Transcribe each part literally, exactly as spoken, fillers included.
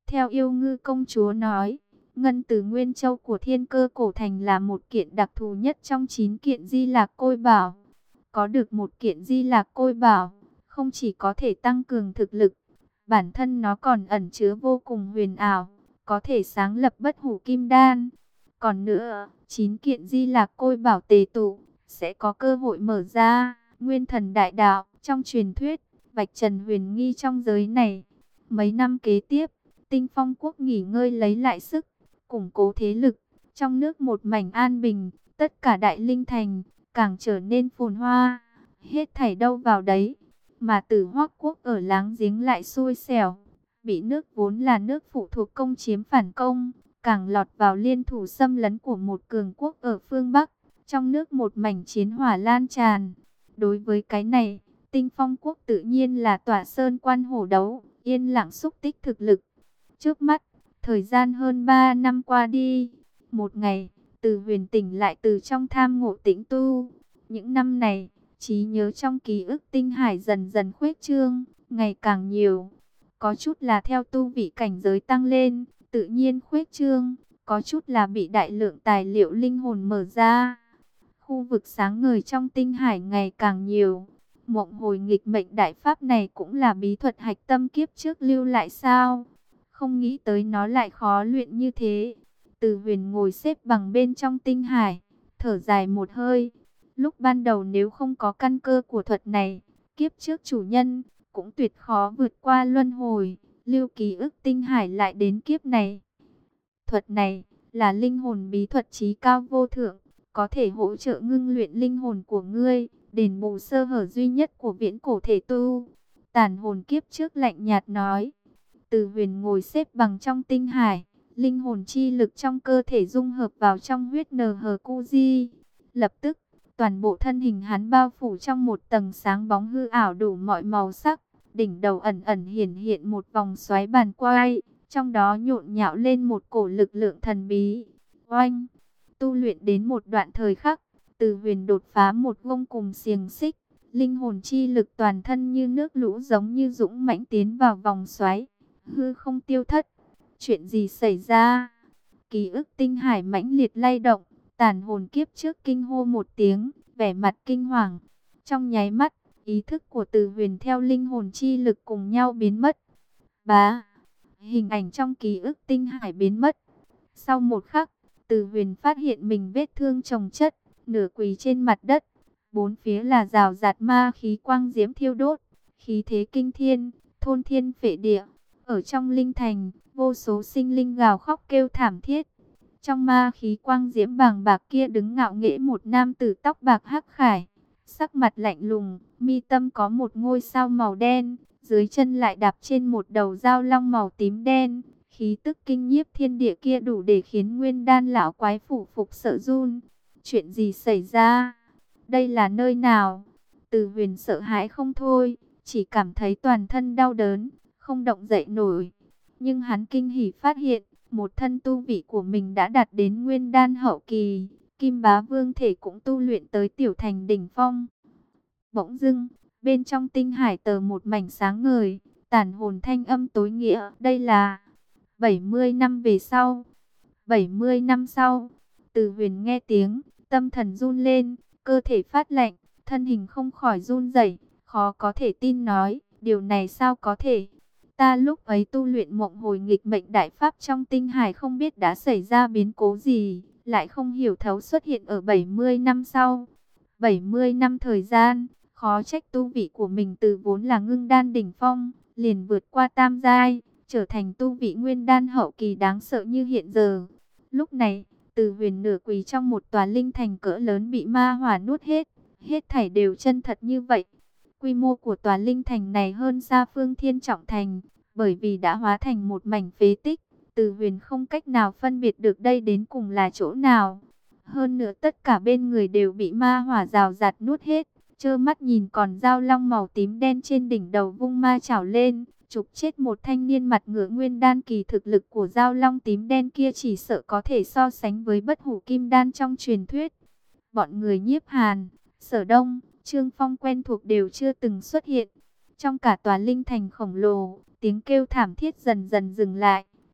Theo yêu ngư công chúa nói, ngân từ Nguyên Châu của Thiên Cơ Cổ Thành là một kiện đặc thù nhất trong chín kiện Di Lạc Côi Bảo. Có được một kiện Di Lạc Côi Bảo, không chỉ có thể tăng cường thực lực, bản thân nó còn ẩn chứa vô cùng huyền ảo, có thể sáng lập bất hủ kim đan. Còn nữa, chín kiện Di Lạc Côi Bảo tề tụ, sẽ có cơ hội mở ra Nguyên Thần Đại Đạo trong truyền thuyết, vạch trần huyền nghi trong giới này. Mấy năm kế tiếp, Tinh Phong Quốc nghỉ ngơi lấy lại sức, củng cố thế lực, trong nước một mảnh an bình, tất cả đại linh thành càng trở nên phồn hoa, hết thảy đâu vào đấy. Mà Tử Hoắc Quốc ở láng giếng lại xui xẻo, bị nước vốn là nước phụ thuộc công chiếm phản công, càng lọt vào liên thủ xâm lấn của một cường quốc ở phương Bắc, trong nước một mảnh chiến hỏa lan tràn. Đối với cái này, Tinh Phong Quốc tự nhiên là tỏa sơn quan hổ đấu, yên lặng xúc tích thực lực. Trước mắt, thời gian hơn ba năm qua đi, một ngày, Từ Huyền tỉnh lại từ trong tham ngộ tĩnh tu. Những năm này, trí nhớ trong ký ức tinh hải dần dần khuếch trương, ngày càng nhiều. Có chút là theo tu vị cảnh giới tăng lên, tự nhiên khuếch trương, có chút là bị đại lượng tài liệu linh hồn mở ra. Khu vực sáng ngời trong tinh hải ngày càng nhiều. Mộng hồi nghịch mệnh đại pháp này cũng là bí thuật hạch tâm kiếp trước lưu lại sao? Không nghĩ tới nó lại khó luyện như thế. Từ Huyền ngồi xếp bằng bên trong tinh hải, thở dài một hơi. Lúc ban đầu nếu không có căn cơ của thuật này, kiếp trước chủ nhân cũng tuyệt khó vượt qua luân hồi, lưu ký ức tinh hải lại đến kiếp này. Thuật này là linh hồn bí thuật chí cao vô thượng, có thể hỗ trợ ngưng luyện linh hồn của ngươi, đền bù sơ hở duy nhất của viễn cổ thể tu. Tàn hồn kiếp trước lạnh nhạt nói. Từ Huyền ngồi xếp bằng trong tinh hải, linh hồn chi lực trong cơ thể dung hợp vào trong huyết nờ hờ cu di. Lập tức, toàn bộ thân hình hắn bao phủ trong một tầng sáng bóng hư ảo đủ mọi màu sắc. Đỉnh đầu ẩn ẩn hiển hiện một vòng xoáy bàn quay, trong đó nhộn nhạo lên một cổ lực lượng thần bí. Oanh! Tu luyện đến một đoạn thời khắc, Từ Huyền đột phá một gông cùng xiềng xích. Linh hồn chi lực toàn thân như nước lũ giống như dũng mãnh tiến vào vòng xoáy. Hư không tiêu thất. Chuyện gì xảy ra? Ký ức tinh hải mãnh liệt lay động. Tàn hồn kiếp trước kinh hô một tiếng, vẻ mặt kinh hoàng. Trong nháy mắt, ý thức của Từ Huyền theo linh hồn chi lực cùng nhau biến mất. Bá! Hình ảnh trong ký ức tinh hải biến mất. Sau một khắc, Từ Huyền phát hiện mình vết thương chồng chất, nửa quỳ trên mặt đất. Bốn phía là rào rạt ma khí quang diễm thiêu đốt, khí thế kinh thiên, thôn thiên phệ địa. Ở trong linh thành, vô số sinh linh gào khóc kêu thảm thiết. Trong ma khí quang diễm bàng bạc kia đứng ngạo nghễ một nam tử tóc bạc hắc khải, sắc mặt lạnh lùng, mi tâm có một ngôi sao màu đen, dưới chân lại đạp trên một đầu dao long màu tím đen. Khí tức kinh nhiếp thiên địa kia đủ để khiến Nguyên Đan lão quái phủ phục sợ run. Chuyện gì xảy ra? Đây là nơi nào? Từ Huyền sợ hãi không thôi, chỉ cảm thấy toàn thân đau đớn, không động dậy nổi. Nhưng hắn kinh hỉ phát hiện, một thân tu vị của mình đã đạt đến Nguyên Đan hậu kỳ, Kim Bá Vương thể cũng tu luyện tới tiểu thành đỉnh phong. Bỗng dưng, bên trong tinh hải tờ một mảnh sáng ngời, tản hồn thanh âm tối nghĩa, đây là bảy mươi năm về sau. bảy mươi năm sau, Từ Huyền nghe tiếng, tâm thần run lên, cơ thể phát lạnh, thân hình không khỏi run rẩy, khó có thể tin nói, điều này sao có thể? Ta lúc ấy tu luyện mộng hồi nghịch mệnh đại pháp trong tinh hải không biết đã xảy ra biến cố gì, lại không hiểu thấu xuất hiện ở bảy mươi năm sau. bảy mươi năm thời gian, khó trách tu vị của mình từ vốn là ngưng đan đỉnh phong, liền vượt qua tam giai, trở thành tu vị nguyên đan hậu kỳ đáng sợ như hiện giờ. Lúc này, Từ Huyền nửa quỳ trong một tòa linh thành cỡ lớn bị ma hỏa nuốt hết, hết thảy đều chân thật như vậy. Quy mô của tòa linh thành này hơn xa Phương Thiên Trọng Thành, bởi vì đã hóa thành một mảnh phế tích, Từ Huyền không cách nào phân biệt được đây đến cùng là chỗ nào. Hơn nữa tất cả bên người đều bị ma hỏa rào rạt nuốt hết, trơ mắt nhìn còn dao long màu tím đen trên đỉnh đầu vung ma chảo lên, chụp chết một thanh niên mặt ngựa nguyên đan kỳ. Thực lực của dao long tím đen kia chỉ sợ có thể so sánh với bất hủ kim đan trong truyền thuyết. Bọn người Nhiếp Hàn, Sở Đông, Trương Phong quen thuộc đều chưa từng xuất hiện. Trong cả tòa linh thành khổng lồ, tiếng kêu thảm thiết dần dần dừng lại,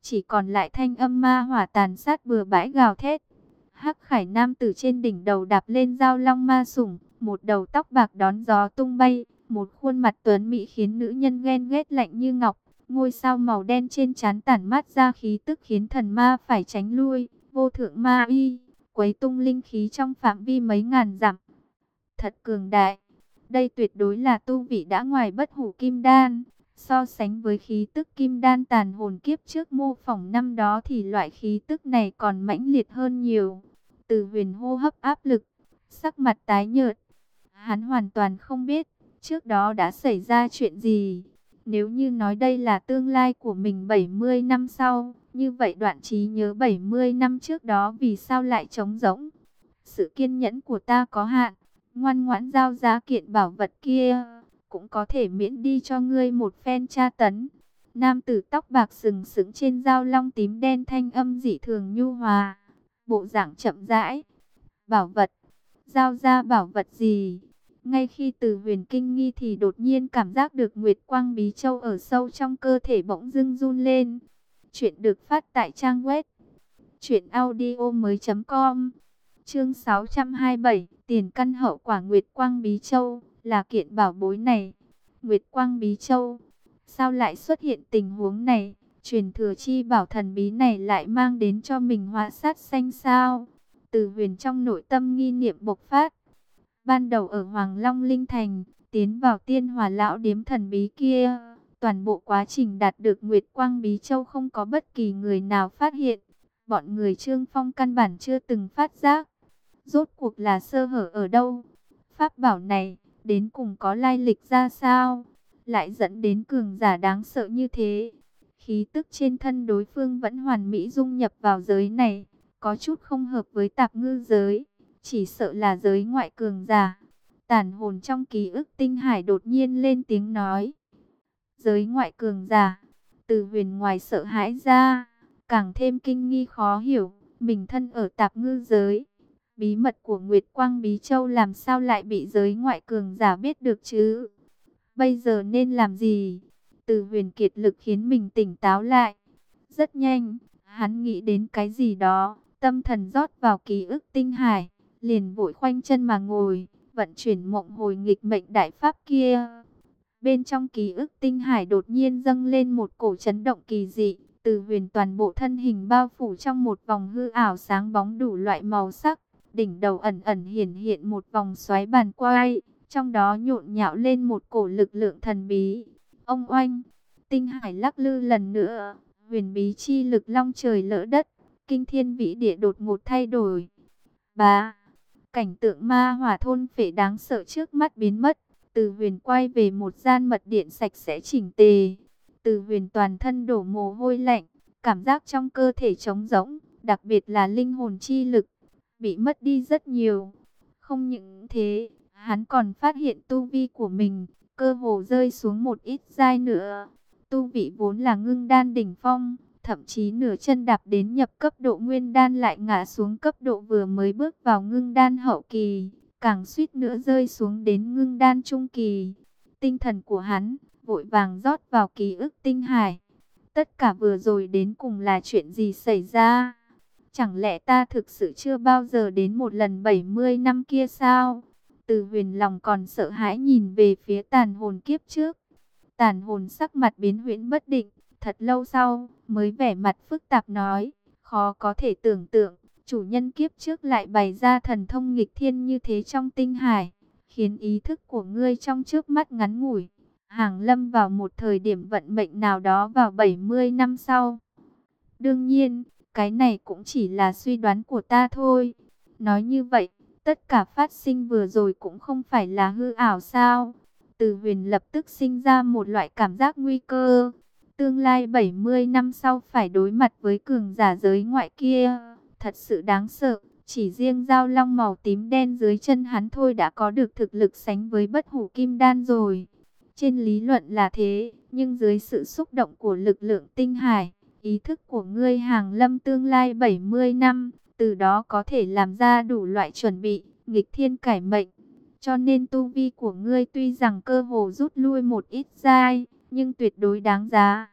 chỉ còn lại thanh âm ma hỏa tàn sát bừa bãi gào thét. Hắc Khải nam tử trên đỉnh đầu đạp lên dao long ma sủng, một đầu tóc bạc đón gió tung bay, một khuôn mặt tuấn mỹ khiến nữ nhân ghen ghét lạnh như ngọc. Ngôi sao màu đen trên trán tản mát ra khí tức khiến thần ma phải tránh lui. Vô thượng ma uy, quấy tung linh khí trong phạm vi mấy ngàn dặm. Thật cường đại. Đây tuyệt đối là tu vị đã ngoài bất hủ kim đan. So sánh với khí tức kim đan tàn hồn kiếp trước mô phỏng năm đó thì loại khí tức này còn mãnh liệt hơn nhiều. Từ Huyền hô hấp áp lực, sắc mặt tái nhợt. Hắn hoàn toàn không biết trước đó đã xảy ra chuyện gì. Nếu như nói đây là tương lai của mình bảy mươi năm sau, như vậy đoạn trí nhớ bảy mươi năm trước đó vì sao lại trống rỗng? Sự kiên nhẫn của ta có hạn, ngoan ngoãn giao giá kiện bảo vật kia, cũng có thể miễn đi cho ngươi một phen tra tấn. Nam tử tóc bạc sừng sững trên dao long tím đen, thanh âm dị thường nhu hòa, bộ dạng chậm rãi. Bảo vật? Giao ra bảo vật gì? Ngay khi Từ Huyền kinh nghi thì đột nhiên cảm giác được Nguyệt Quang Bí Châu ở sâu trong cơ thể bỗng dưng run lên. Chuyện được phát tại trang web truyện audio mới chấm com. Chương sáu trăm hai mươi bảy, tiền căn hậu quả Nguyệt Quang Bí Châu, là kiện bảo bối này. Nguyệt Quang Bí Châu, sao lại xuất hiện tình huống này? Truyền thừa chi bảo thần bí này lại mang đến cho mình họa sát xanh sao? Từ Huyền trong nội tâm nghi niệm bộc phát. Ban đầu ở Hoàng Long Linh Thành, tiến vào Tiên Hỏa Lão Điếm thần bí kia, toàn bộ quá trình đạt được Nguyệt Quang Bí Châu không có bất kỳ người nào phát hiện. Bọn người Trương Phong căn bản chưa từng phát giác. Rốt cuộc là sơ hở ở đâu? Pháp bảo này, đến cùng có lai lịch ra sao? Lại dẫn đến cường giả đáng sợ như thế. Khí tức trên thân đối phương vẫn hoàn mỹ dung nhập vào giới này, có chút không hợp với tạp ngư giới. Chỉ sợ là giới ngoại cường giả. Tàn hồn trong ký ức tinh hải đột nhiên lên tiếng nói. Giới ngoại cường giả. Từ Huyền ngoài sợ hãi ra, càng thêm kinh nghi khó hiểu. Mình thân ở tạp ngư giới, bí mật của Nguyệt Quang Bí Châu làm sao lại bị giới ngoại cường giả biết được chứ? Bây giờ nên làm gì? Từ Huyền kiệt lực khiến mình tỉnh táo lại. Rất nhanh, hắn nghĩ đến cái gì đó, tâm thần rót vào ký ức tinh hải, liền vội khoanh chân mà ngồi, vận chuyển mộng hồi nghịch mệnh đại pháp kia. Bên trong ký ức tinh hải đột nhiên dâng lên một cổ chấn động kỳ dị. Từ Huyền toàn bộ thân hình bao phủ trong một vòng hư ảo sáng bóng đủ loại màu sắc. Đỉnh đầu ẩn ẩn hiển hiện một vòng xoáy bàn quay, trong đó nhộn nhạo lên một cổ lực lượng thần bí. Ông oanh, tinh hải lắc lư lần nữa, huyền bí chi lực long trời lỡ đất, kinh thiên vĩ địa đột ngột thay đổi. Bá, cảnh tượng ma hỏa thôn phệ đáng sợ trước mắt biến mất. Từ Huyền quay về một gian mật điện sạch sẽ chỉnh tề. Từ Huyền toàn thân đổ mồ hôi lạnh, cảm giác trong cơ thể trống rỗng, đặc biệt là linh hồn chi lực bị mất đi rất nhiều. Không những thế, hắn còn phát hiện tu vi của mình cơ hồ rơi xuống một ít giai nữa. Tu vị vốn là ngưng đan đỉnh phong, thậm chí nửa chân đạp đến nhập cấp độ nguyên đan lại ngã xuống cấp độ vừa mới bước vào ngưng đan hậu kỳ, càng suýt nữa rơi xuống đến ngưng đan trung kỳ. Tinh thần của hắn vội vàng rót vào ký ức tinh hải. Tất cả vừa rồi đến cùng là chuyện gì xảy ra? Chẳng lẽ ta thực sự chưa bao giờ đến một lần bảy mươi năm kia sao? Từ Huyền lòng còn sợ hãi nhìn về phía tàn hồn kiếp trước. Tàn hồn sắc mặt biến huyễn bất định, thật lâu sau mới vẻ mặt phức tạp nói, khó có thể tưởng tượng, chủ nhân kiếp trước lại bày ra thần thông nghịch thiên như thế trong tinh hải, khiến ý thức của ngươi trong trước mắt ngắn ngủi hàng lâm vào một thời điểm vận mệnh nào đó vào bảy mươi năm sau. Đương nhiên, cái này cũng chỉ là suy đoán của ta thôi. Nói như vậy, tất cả phát sinh vừa rồi cũng không phải là hư ảo sao? Từ Huyền lập tức sinh ra một loại cảm giác nguy cơ. Tương lai bảy mươi năm sau phải đối mặt với cường giả giới ngoại kia, thật sự đáng sợ. Chỉ riêng dao long màu tím đen dưới chân hắn thôi đã có được thực lực sánh với bất hủ kim đan rồi. Trên lý luận là thế, nhưng dưới sự xúc động của lực lượng tinh hải, ý thức của ngươi hàng lâm tương lai bảy mươi năm, từ đó có thể làm ra đủ loại chuẩn bị, nghịch thiên cải mệnh. Cho nên tu vi của ngươi tuy rằng cơ hồ rút lui một ít giai, nhưng tuyệt đối đáng giá.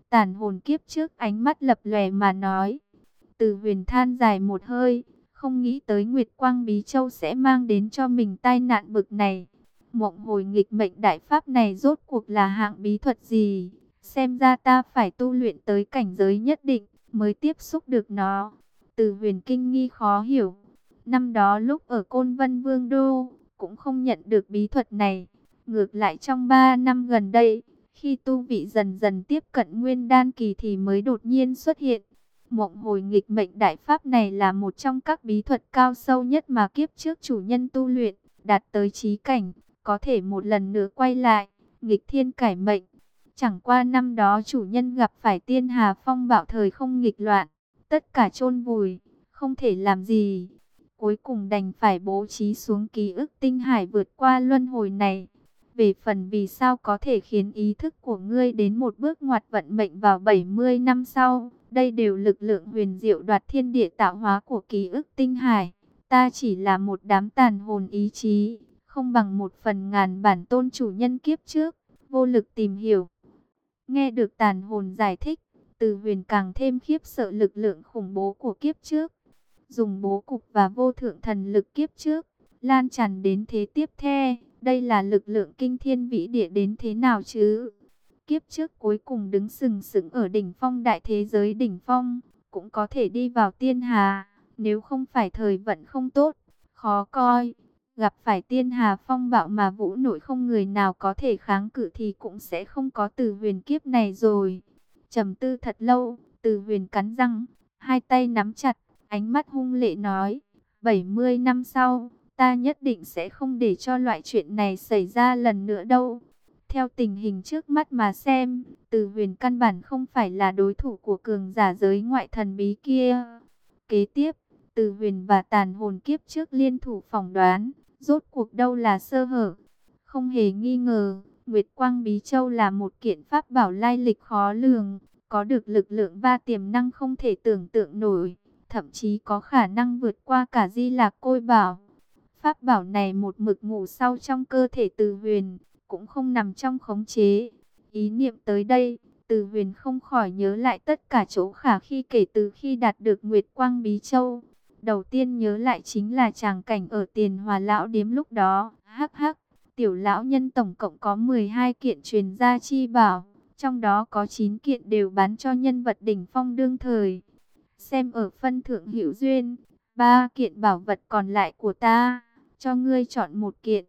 Tàn hồn kiếp trước ánh mắt lập lòe mà nói. Từ Huyền than dài một hơi, không nghĩ tới Nguyệt Quang Bí Châu sẽ mang đến cho mình tai nạn bực này. Mộng hồi nghịch mệnh đại pháp này rốt cuộc là hạng bí thuật gì? Xem ra ta phải tu luyện tới cảnh giới nhất định mới tiếp xúc được nó. Từ Huyền kinh nghi khó hiểu. Năm đó lúc ở Côn Vân Vương Đô, cũng không nhận được bí thuật này. Ngược lại trong ba năm gần đây, khi tu vị dần dần tiếp cận nguyên đan kỳ thì mới đột nhiên xuất hiện. Mộng hồi nghịch mệnh đại pháp này là một trong các bí thuật cao sâu nhất mà kiếp trước chủ nhân tu luyện, đạt tới chí cảnh, có thể một lần nữa quay lại, nghịch thiên cải mệnh. Chẳng qua năm đó chủ nhân gặp phải tiên hà phong bạo thời không nghịch loạn, tất cả chôn vùi, không thể làm gì. Cuối cùng đành phải bố trí xuống ký ức tinh hải vượt qua luân hồi này. Về phần vì sao có thể khiến ý thức của ngươi đến một bước ngoặt vận mệnh vào bảy mươi năm sau, đây đều lực lượng huyền diệu đoạt thiên địa tạo hóa của ký ức tinh hải. Ta chỉ là một đám tàn hồn ý chí, không bằng một phần ngàn bản tôn chủ nhân kiếp trước, vô lực tìm hiểu. Nghe được tàn hồn giải thích, Từ Huyền càng thêm khiếp sợ lực lượng khủng bố của kiếp trước. Dùng bố cục và vô thượng thần lực kiếp trước, lan tràn đến thế tiếp theo. Đây là lực lượng kinh thiên vĩ địa đến thế nào chứ? Kiếp trước cuối cùng đứng sừng sững ở đỉnh phong đại thế giới đỉnh phong, cũng có thể đi vào tiên hà. Nếu không phải thời vận không tốt, khó coi, gặp phải tiên hà phong bạo mà vũ nội không người nào có thể kháng cự thì cũng sẽ không có Từ Huyền kiếp này rồi. Trầm tư thật lâu, Từ Huyền cắn răng, hai tay nắm chặt, ánh mắt hung lệ nói, bảy mươi năm sau, ta nhất định sẽ không để cho loại chuyện này xảy ra lần nữa đâu. Theo tình hình trước mắt mà xem, Từ Huyền căn bản không phải là đối thủ của cường giả giới ngoại thần bí kia. Kế tiếp, Từ Huyền và tàn hồn kiếp trước liên thủ phỏng đoán, rốt cuộc đâu là sơ hở. Không hề nghi ngờ, Nguyệt Quang Bí Châu là một kiện pháp bảo lai lịch khó lường, có được lực lượng và tiềm năng không thể tưởng tượng nổi, thậm chí có khả năng vượt qua cả Di Lạc Côi Bảo. Pháp bảo này một mực ngủ sau trong cơ thể Từ Huyền, cũng không nằm trong khống chế. Ý niệm tới đây, Từ Huyền không khỏi nhớ lại tất cả chỗ khả khi kể từ khi đạt được Nguyệt Quang Bí Châu. Đầu tiên nhớ lại chính là tràng cảnh ở Tiền Hòa Lão Điếm lúc đó. Hắc hắc, tiểu lão nhân tổng cộng có mười hai kiện truyền gia chi bảo, trong đó có chín kiện đều bán cho nhân vật đỉnh phong đương thời. Xem ở phân thượng hữu duyên, ba kiện bảo vật còn lại của ta, cho ngươi chọn một kiện.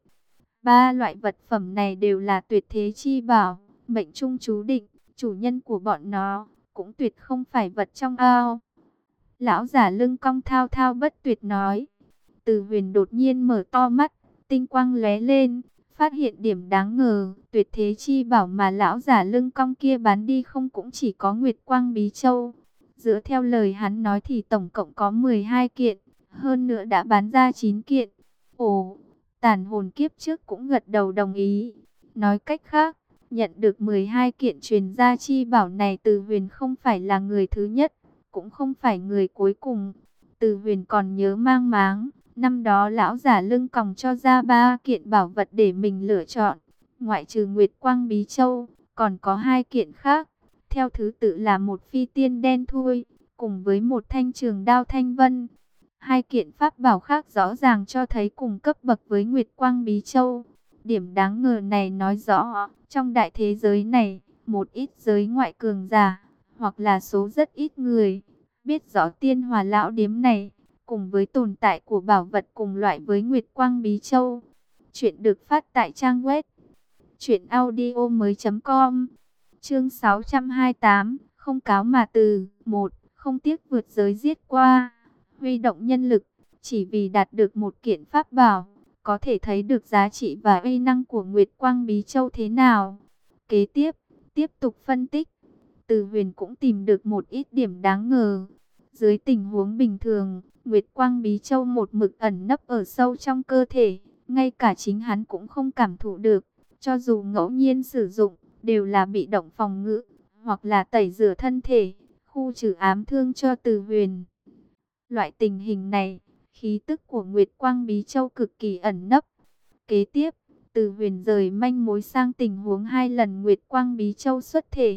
Ba loại vật phẩm này đều là tuyệt thế chi bảo, mệnh trung chú định, chủ nhân của bọn nó cũng tuyệt không phải vật trong ao. Lão giả lưng cong thao thao bất tuyệt nói. Từ Huyền đột nhiên mở to mắt, tinh quang lóe lên, phát hiện điểm đáng ngờ, tuyệt thế chi bảo mà lão giả lưng cong kia bán đi không cũng chỉ có Nguyệt Quang Bí Châu. Dựa theo lời hắn nói thì tổng cộng có mười hai kiện, hơn nữa đã bán ra chín kiện. Ồ, tàn hồn kiếp trước cũng gật đầu đồng ý. Nói cách khác, nhận được mười hai kiện truyền gia chi bảo này, Từ Huyền không phải là người thứ nhất, cũng không phải người cuối cùng. Từ Huyền còn nhớ mang máng, năm đó lão giả lưng còng cho ra ba kiện bảo vật để mình lựa chọn. Ngoại trừ Nguyệt Quang Bí Châu, còn có hai kiện khác. Theo thứ tự là một phi tiên đen thui, cùng với một thanh trường đao thanh vân. Hai kiện pháp bảo khác rõ ràng cho thấy cùng cấp bậc với Nguyệt Quang Bí Châu. Điểm đáng ngờ này nói rõ, trong đại thế giới này, một ít giới ngoại cường giả, hoặc là số rất ít người, biết rõ Tiên Hòa Lão Điếm này, cùng với tồn tại của bảo vật cùng loại với Nguyệt Quang Bí Châu. Chuyện được phát tại trang web truyện audio mới chấm com. Chương sáu trăm hai mươi tám, không cáo mà từ. Một, không tiếc vượt giới giết qua, huy động nhân lực, chỉ vì đạt được một kiện pháp bảo, có thể thấy được giá trị và uy năng của Nguyệt Quang Bí Châu thế nào. Kế tiếp, tiếp tục phân tích, Từ Huyền cũng tìm được một ít điểm đáng ngờ. Dưới tình huống bình thường, Nguyệt Quang Bí Châu một mực ẩn nấp ở sâu trong cơ thể, ngay cả chính hắn cũng không cảm thụ được, cho dù ngẫu nhiên sử dụng, đều là bị động phòng ngự, hoặc là tẩy rửa thân thể, khu trừ ám thương cho Từ Huyền. Loại tình hình này, khí tức của Nguyệt Quang Bí Châu cực kỳ ẩn nấp. Kế tiếp, Từ Huyền rời manh mối sang tình huống hai lần Nguyệt Quang Bí Châu xuất thể.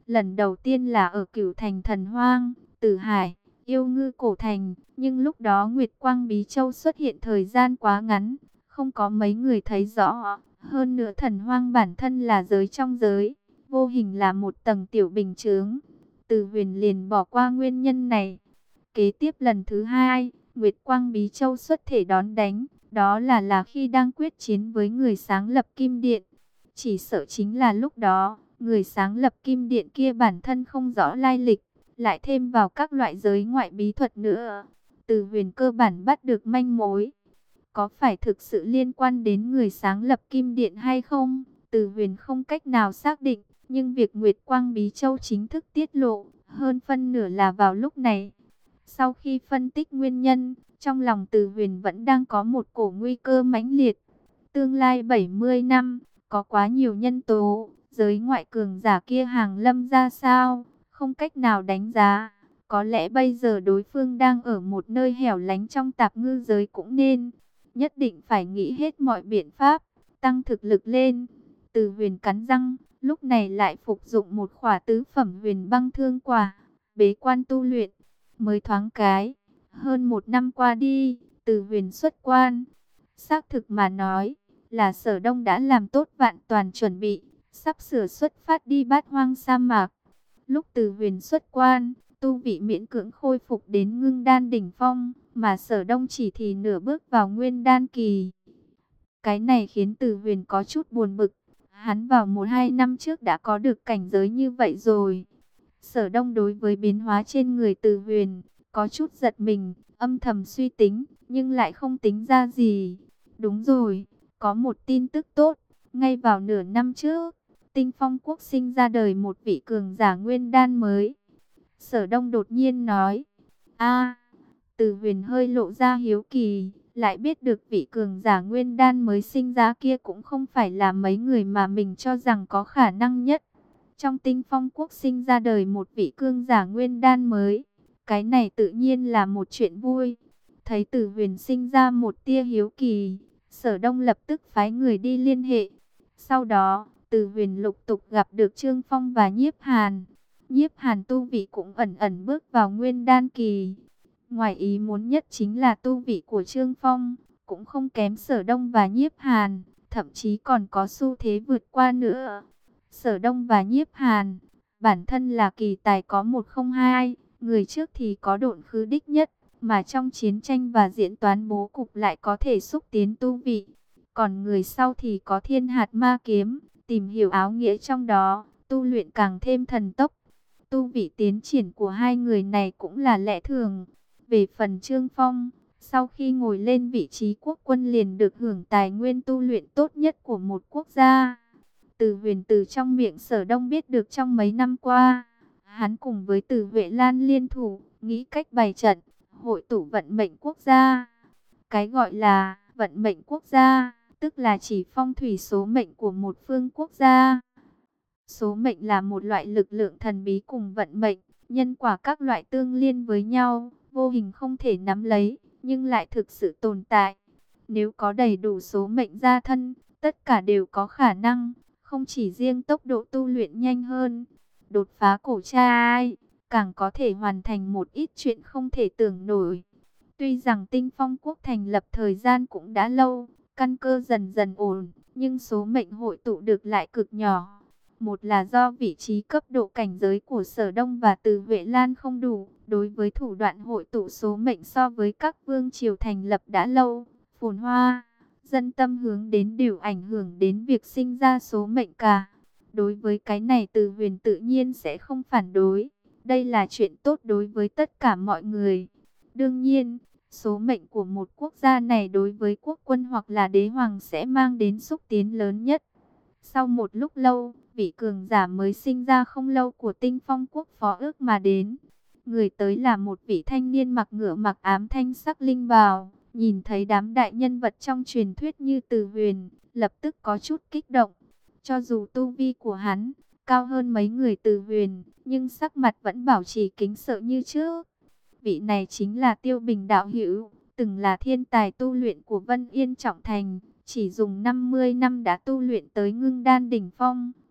Lần đầu tiên là ở Cửu Thành Thần Hoang, Tử Hải, Yêu Ngư Cổ Thành, nhưng lúc đó Nguyệt Quang Bí Châu xuất hiện thời gian quá ngắn, không có mấy người thấy rõ. Hơn nữa Thần Hoang bản thân là giới trong giới, vô hình là một tầng tiểu bình chướng. Từ Huyền liền bỏ qua nguyên nhân này. Kế tiếp lần thứ hai, Nguyệt Quang Bí Châu xuất thể đón đánh, đó là là khi đang quyết chiến với người sáng lập Kim Điện. Chỉ sợ chính là lúc đó, người sáng lập Kim Điện kia bản thân không rõ lai lịch, lại thêm vào các loại giới ngoại bí thuật nữa. Từ Huyền cơ bản bắt được manh mối. Có phải thực sự liên quan đến người sáng lập Kim Điện hay không? Từ Huyền không cách nào xác định, nhưng việc Nguyệt Quang Bí Châu chính thức tiết lộ, hơn phân nửa là vào lúc này. Sau khi phân tích nguyên nhân, trong lòng Từ Huyền vẫn đang có một cổ nguy cơ mãnh liệt. Tương lai bảy mươi năm, có quá nhiều nhân tố, giới ngoại cường giả kia hàng lâm ra sao, không cách nào đánh giá. Có lẽ bây giờ đối phương đang ở một nơi hẻo lánh trong tạp ngư giới cũng nên. Nhất định phải nghĩ hết mọi biện pháp, tăng thực lực lên. Từ Huyền cắn răng, lúc này lại phục dụng một khỏa tứ phẩm huyền băng thương quả, bế quan tu luyện. Mới thoáng cái, hơn một năm qua đi, Từ Huyền xuất quan. Xác thực mà nói, là Sở Đông đã làm tốt vạn toàn chuẩn bị, sắp sửa xuất phát đi Bát Hoang sa mạc. Lúc Từ Huyền xuất quan, tu vị miễn cưỡng khôi phục đến ngưng đan đỉnh phong, mà Sở Đông chỉ thì nửa bước vào nguyên đan kỳ. Cái này khiến Từ Huyền có chút buồn bực. Hắn vào một hai năm trước đã có được cảnh giới như vậy rồi. Sở Đông đối với biến hóa trên người Từ Huyền có chút giật mình, âm thầm suy tính, nhưng lại không tính ra gì. Đúng rồi, có một tin tức tốt, ngay vào nửa năm trước, Tinh Phong Quốc sinh ra đời một vị cường giả nguyên đan mới. Sở Đông đột nhiên nói, a Từ Huyền hơi lộ ra hiếu kỳ, lại biết được vị cường giả nguyên đan mới sinh ra kia cũng không phải là mấy người mà mình cho rằng có khả năng nhất. Trong Tinh Phong Quốc sinh ra đời một vị cường giả nguyên đan mới, cái này tự nhiên là một chuyện vui. Thấy Từ Huyền sinh ra một tia hiếu kỳ, Sở Đông lập tức phái người đi liên hệ. Sau đó, Từ Huyền lục tục gặp được Trương Phong và Nhiếp Hàn. Nhiếp Hàn tu vị cũng ẩn ẩn bước vào nguyên đan kỳ. Ngoài ý muốn nhất chính là tu vị của Trương Phong, cũng không kém Sở Đông và Nhiếp Hàn, thậm chí còn có xu thế vượt qua nữa. Sở Đông và Nhiếp Hàn, bản thân là kỳ tài có một không hai, người trước thì có độn khứ đích nhất, mà trong chiến tranh và diễn toán bố cục lại có thể xúc tiến tu vị. Còn người sau thì có thiên hạt ma kiếm, tìm hiểu áo nghĩa trong đó, tu luyện càng thêm thần tốc. Tu vị tiến triển của hai người này cũng là lẽ thường. Về phần Trương Phong, sau khi ngồi lên vị trí quốc quân liền được hưởng tài nguyên tu luyện tốt nhất của một quốc gia. Từ Huyền từ trong miệng Sở Đông biết được trong mấy năm qua, hắn cùng với Từ Huệ Lan liên thủ, nghĩ cách bày trận, hội tụ vận mệnh quốc gia. Cái gọi là vận mệnh quốc gia, tức là chỉ phong thủy số mệnh của một phương quốc gia. Số mệnh là một loại lực lượng thần bí cùng vận mệnh, nhân quả các loại tương liên với nhau, vô hình không thể nắm lấy, nhưng lại thực sự tồn tại. Nếu có đầy đủ số mệnh gia thân, tất cả đều có khả năng, không chỉ riêng tốc độ tu luyện nhanh hơn, đột phá cổ trai, càng có thể hoàn thành một ít chuyện không thể tưởng nổi. Tuy rằng Tinh Phong Quốc thành lập thời gian cũng đã lâu, căn cơ dần dần ổn, nhưng số mệnh hội tụ được lại cực nhỏ. Một là do vị trí cấp độ cảnh giới của Sở Đông và Từ Huệ Lan không đủ, đối với thủ đoạn hội tụ số mệnh so với các vương triều thành lập đã lâu, phồn hoa, dân tâm hướng đến đều ảnh hưởng đến việc sinh ra số mệnh cả. Đối với cái này Từ Huyền tự nhiên sẽ không phản đối, đây là chuyện tốt đối với tất cả mọi người. Đương nhiên, số mệnh của một quốc gia này đối với quốc quân hoặc là đế hoàng sẽ mang đến xúc tiến lớn nhất. Sau một lúc lâu, vị cường giả mới sinh ra không lâu của Tinh Phong Quốc phó ước mà đến. Người tới là một vị thanh niên mặc ngựa mặc ám thanh sắc linh bào, nhìn thấy đám đại nhân vật trong truyền thuyết như Từ Huyền, lập tức có chút kích động. Cho dù tu vi của hắn cao hơn mấy người Từ Huyền, nhưng sắc mặt vẫn bảo trì kính sợ như trước. Vị này chính là Tiêu Bình đạo hữu, từng là thiên tài tu luyện của Vân Yên Trọng Thành, chỉ dùng năm mươi năm đã tu luyện tới ngưng đan đỉnh phong,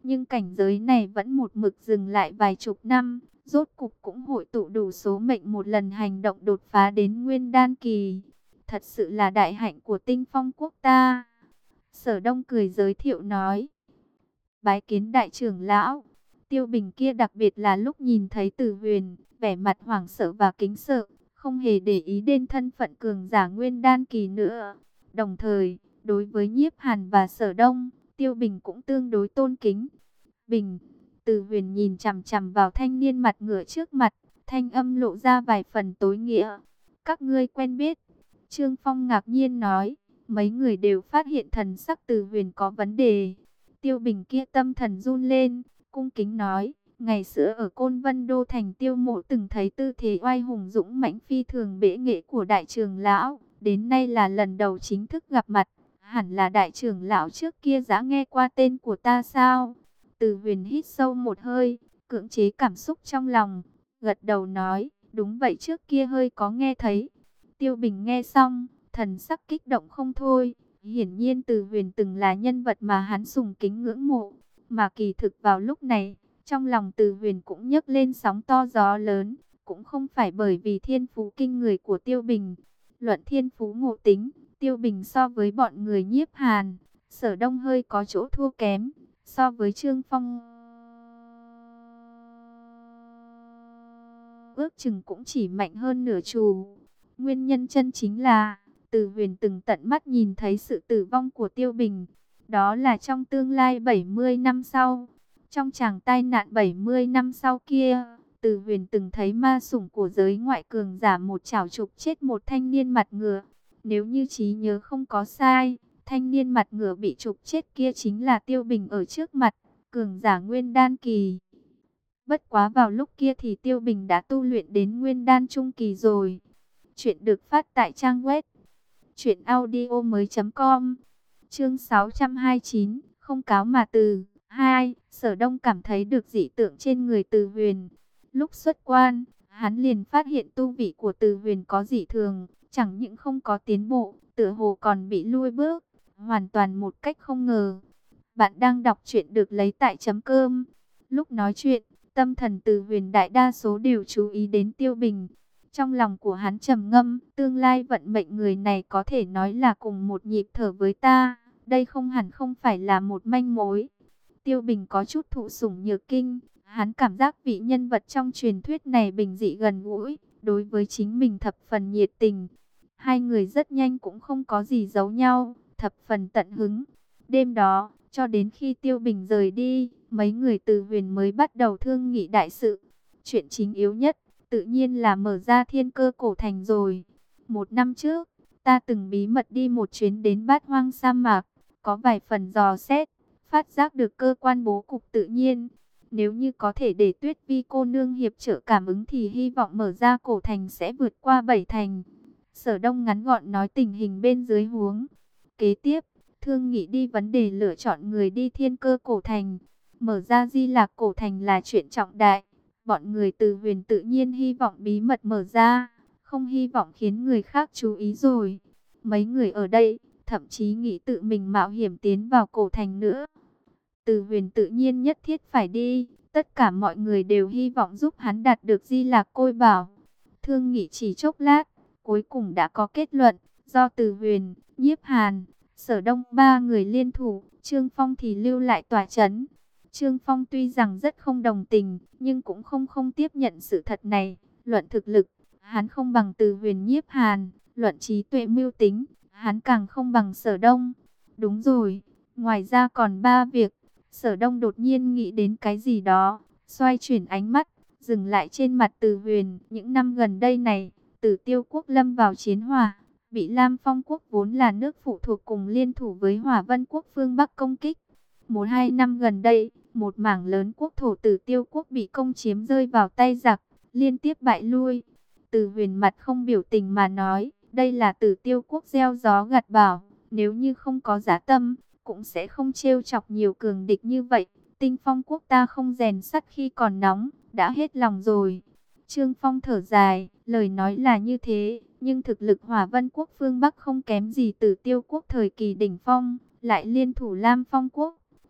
Nhưng cảnh giới này vẫn một mực dừng lại vài chục năm, rốt cục cũng hội tụ đủ số mệnh một lần hành động đột phá đến nguyên đan kỳ. Thật sự là đại hạnh của Tinh Phong quốc ta. Sở Đông cười giới thiệu nói. Bái kiến đại trưởng lão. Tiêu Bình kia đặc biệt là lúc nhìn thấy Từ Huyền, vẻ mặt hoảng sợ và kính sợ, không hề để ý đến thân phận cường giả nguyên đan kỳ nữa. Đồng thời, đối với Nhiếp Hàn và Sở Đông, Tiêu Bình cũng tương đối tôn kính. Bình, Từ Huyền nhìn chằm chằm vào thanh niên mặt ngựa trước mặt, thanh âm lộ ra vài phần tối nghĩa. Các ngươi quen biết? Trương Phong ngạc nhiên nói. Mấy người đều phát hiện thần sắc Từ Huyền có vấn đề. Tiêu Bình kia tâm thần run lên, cung kính nói, ngày xưa ở Côn Vân Đô thành Tiêu Mộ từng thấy tư thế oai hùng dũng mãnh phi thường bệ nghệ của đại trưởng lão, đến nay là lần đầu chính thức gặp mặt, hẳn là đại trưởng lão trước kia đã nghe qua tên của ta sao? Từ Huyền hít sâu một hơi, cưỡng chế cảm xúc trong lòng, gật đầu nói, đúng vậy, trước kia hơi có nghe thấy. Tiêu Bình nghe xong, thần sắc kích động không thôi. Hiển nhiên Từ Huyền từng là nhân vật mà hắn sùng kính ngưỡng mộ, mà kỳ thực vào lúc này, trong lòng Từ Huyền cũng nhấc lên sóng to gió lớn, cũng không phải bởi vì thiên phú kinh người của Tiêu Bình. Luận thiên phú ngộ tính, Tiêu Bình so với bọn người Nhiếp Hàn, Sở Đông hơi có chỗ thua kém, so với Trương Phong ước chừng cũng chỉ mạnh hơn nửa chù. Nguyên nhân chân chính là Từ Huyền từng tận mắt nhìn thấy sự tử vong của Tiêu Bình. Đó là trong tương lai bảy mươi năm sau. Trong tràng tai nạn bảy mươi năm sau kia, Từ Huyền từng thấy ma sủng của giới ngoại cường giả một chảo chụp chết một thanh niên mặt ngựa. Nếu như trí nhớ không có sai, thanh niên mặt ngựa bị chụp chết kia chính là Tiêu Bình ở trước mặt, cường giả nguyên đan kỳ. Bất quá vào lúc kia thì Tiêu Bình đã tu luyện đến nguyên đan trung kỳ rồi. Chuyện được phát tại trang web truyện audio mới chấm com. Chương sáu trăm hai mươi chín, không cáo mà từ. Hai, Sở Đông cảm thấy được dị tượng trên người Từ Huyền. Lúc xuất quan, hắn liền phát hiện tu vị của Từ Huyền có dị thường, chẳng những không có tiến bộ, tựa hồ còn bị lui bước, hoàn toàn một cách không ngờ. Bạn đang đọc truyện được lấy tại chấm cơm. Lúc nói chuyện, tâm thần Từ Huyền đại đa số đều chú ý đến Tiêu Bình. Trong lòng của hắn trầm ngâm, tương lai vận mệnh người này có thể nói là cùng một nhịp thở với ta, đây không hẳn không phải là một manh mối. Tiêu Bình có chút thụ sủng nhược kinh, hắn cảm giác vị nhân vật trong truyền thuyết này bình dị gần gũi, đối với chính mình thập phần nhiệt tình. Hai người rất nhanh cũng không có gì giấu nhau, thập phần tận hứng. Đêm đó, cho đến khi Tiêu Bình rời đi, mấy người Từ Huyền mới bắt đầu thương nghị đại sự. Chuyện chính yếu nhất tự nhiên là mở ra Thiên Cơ Cổ Thành rồi. Một năm trước, ta từng bí mật đi một chuyến đến Bát Hoang sa mạc, có vài phần dò xét, phát giác được cơ quan bố cục tự nhiên. Nếu như có thể để Tuyết Vi cô nương hiệp trợ cảm ứng thì hy vọng mở ra cổ thành sẽ vượt qua bảy thành. Sở Đông ngắn gọn nói tình hình bên dưới huống. Kế tiếp, thương nghị đi vấn đề lựa chọn người đi Thiên Cơ Cổ Thành. Mở ra Di Lạc Cổ Thành là chuyện trọng đại. Bọn người Từ Huyền tự nhiên hy vọng bí mật mở ra, không hy vọng khiến người khác chú ý rồi. Mấy người ở đây, thậm chí nghĩ tự mình mạo hiểm tiến vào cổ thành nữa. Từ Huyền tự nhiên nhất thiết phải đi, tất cả mọi người đều hy vọng giúp hắn đạt được Di Lạc Côi Bảo. Thương nghị chỉ chốc lát, cuối cùng đã có kết luận, do Từ Huyền, Nhiếp Hàn, Sở Đông ba người liên thủ, Trương Phong thì lưu lại tòa trấn. Trương Phong tuy rằng rất không đồng tình, nhưng cũng không không tiếp nhận sự thật này. Luận thực lực, hắn không bằng Từ Huyền, Nhiếp Hàn. Luận trí tuệ mưu tính, hắn càng không bằng Sở Đông. Đúng rồi, ngoài ra còn ba việc. Sở Đông đột nhiên nghĩ đến cái gì đó, xoay chuyển ánh mắt, dừng lại trên mặt Từ Huyền. Những năm gần đây này, Tử Tiêu quốc lâm vào chiến hỏa, bị Lam Phong quốc vốn là nước phụ thuộc cùng liên thủ với Hỏa Vân quốc phương Bắc công kích. Một hai năm gần đây, một mảng lớn quốc thổ Tử Tiêu quốc bị công chiếm rơi vào tay giặc, liên tiếp bại lui. Từ Huyền mặt không biểu tình mà nói, đây là Tử Tiêu quốc gieo gió gặt bão, nếu như không có giá tâm, cũng sẽ không trêu chọc nhiều cường địch như vậy. Tinh Phong quốc ta không rèn sắt khi còn nóng, đã hết lòng rồi. Trương Phong thở dài, lời nói là như thế, nhưng thực lực Hỏa Vân quốc phương Bắc không kém gì Tử Tiêu quốc thời kỳ đỉnh phong, lại liên thủ Lam Phong quốc.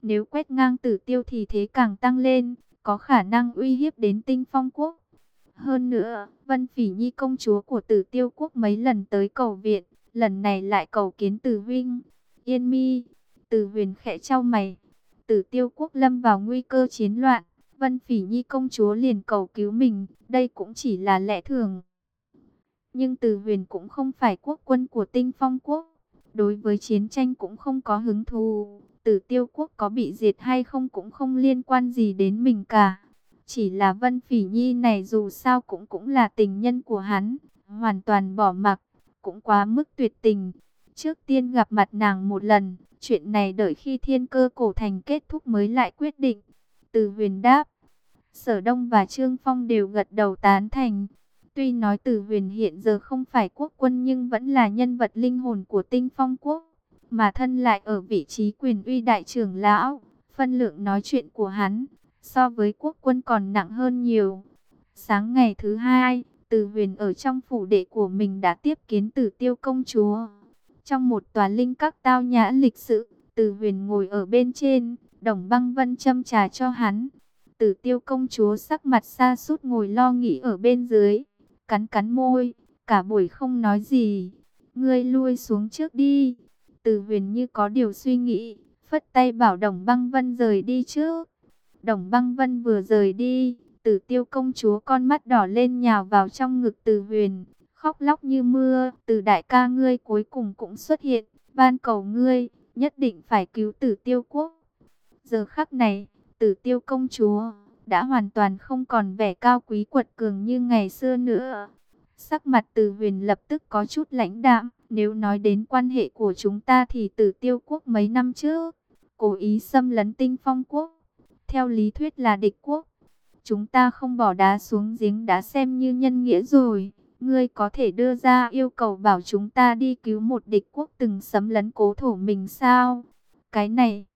Nếu quét ngang Tử Tiêu thì thế càng tăng lên, có khả năng uy hiếp đến Tinh Phong quốc. Hơn nữa, Vân Phỉ Nhi công chúa của Tử Tiêu quốc mấy lần tới cầu viện, lần này lại cầu kiến Tử huynh. Yên mi, Tử Huyền khẽ chau mày. Tử Tiêu quốc lâm vào nguy cơ chiến loạn, Vân Phỉ Nhi công chúa liền cầu cứu mình, đây cũng chỉ là lẽ thường. Nhưng Tử Huyền cũng không phải quốc quân của Tinh Phong quốc, đối với chiến tranh cũng không có hứng thú. Tử Tiêu quốc có bị diệt hay không cũng không liên quan gì đến mình cả. Chỉ là Vân Phỉ Nhi này dù sao cũng cũng là tình nhân của hắn, hoàn toàn bỏ mặc, cũng quá mức tuyệt tình. Trước tiên gặp mặt nàng một lần, chuyện này đợi khi Thiên Cơ cổ thành kết thúc mới lại quyết định. Từ Huyền đáp. Sở Đông và Trương Phong đều gật đầu tán thành. Tuy nói Từ Huyền hiện giờ không phải quốc quân nhưng vẫn là nhân vật linh hồn của Tinh Phong quốc, mà thân lại ở vị trí quyền uy đại trưởng lão, phân lượng nói chuyện của hắn so với quốc quân còn nặng hơn nhiều. Sáng ngày thứ hai, Từ Huyền ở trong phủ đệ của mình đã tiếp kiến Tử Tiêu công chúa. Trong một tòa linh các tao nhã lịch sự, Từ Huyền ngồi ở bên trên, Đồng Băng Vân châm trà cho hắn. Tử Tiêu công chúa sắc mặt sa sút ngồi lo nghĩ ở bên dưới, cắn cắn môi, cả buổi không nói gì. Ngươi lui xuống trước đi. Từ Huyền như có điều suy nghĩ, phất tay bảo Đồng Băng Vân rời đi trước. Đồng Băng Vân vừa rời đi, Tử Tiêu công chúa con mắt đỏ lên nhào vào trong ngực Từ Huyền, khóc lóc như mưa. Từ đại ca ngươi cuối cùng cũng xuất hiện, van cầu ngươi, nhất định phải cứu Tử Tiêu quốc. Giờ khắc này, Tử Tiêu công chúa đã hoàn toàn không còn vẻ cao quý quật cường như ngày xưa nữa. Sắc mặt Từ Huyền lập tức có chút lãnh đạm. Nếu nói đến quan hệ của chúng ta thì Tử Tiêu quốc mấy năm trước cố ý xâm lấn Tinh Phong quốc, theo lý thuyết là địch quốc. Chúng ta không bỏ đá xuống giếng đã xem như nhân nghĩa rồi. Ngươi có thể đưa ra yêu cầu bảo chúng ta đi cứu một địch quốc từng xâm lấn cố thổ mình sao? Cái này...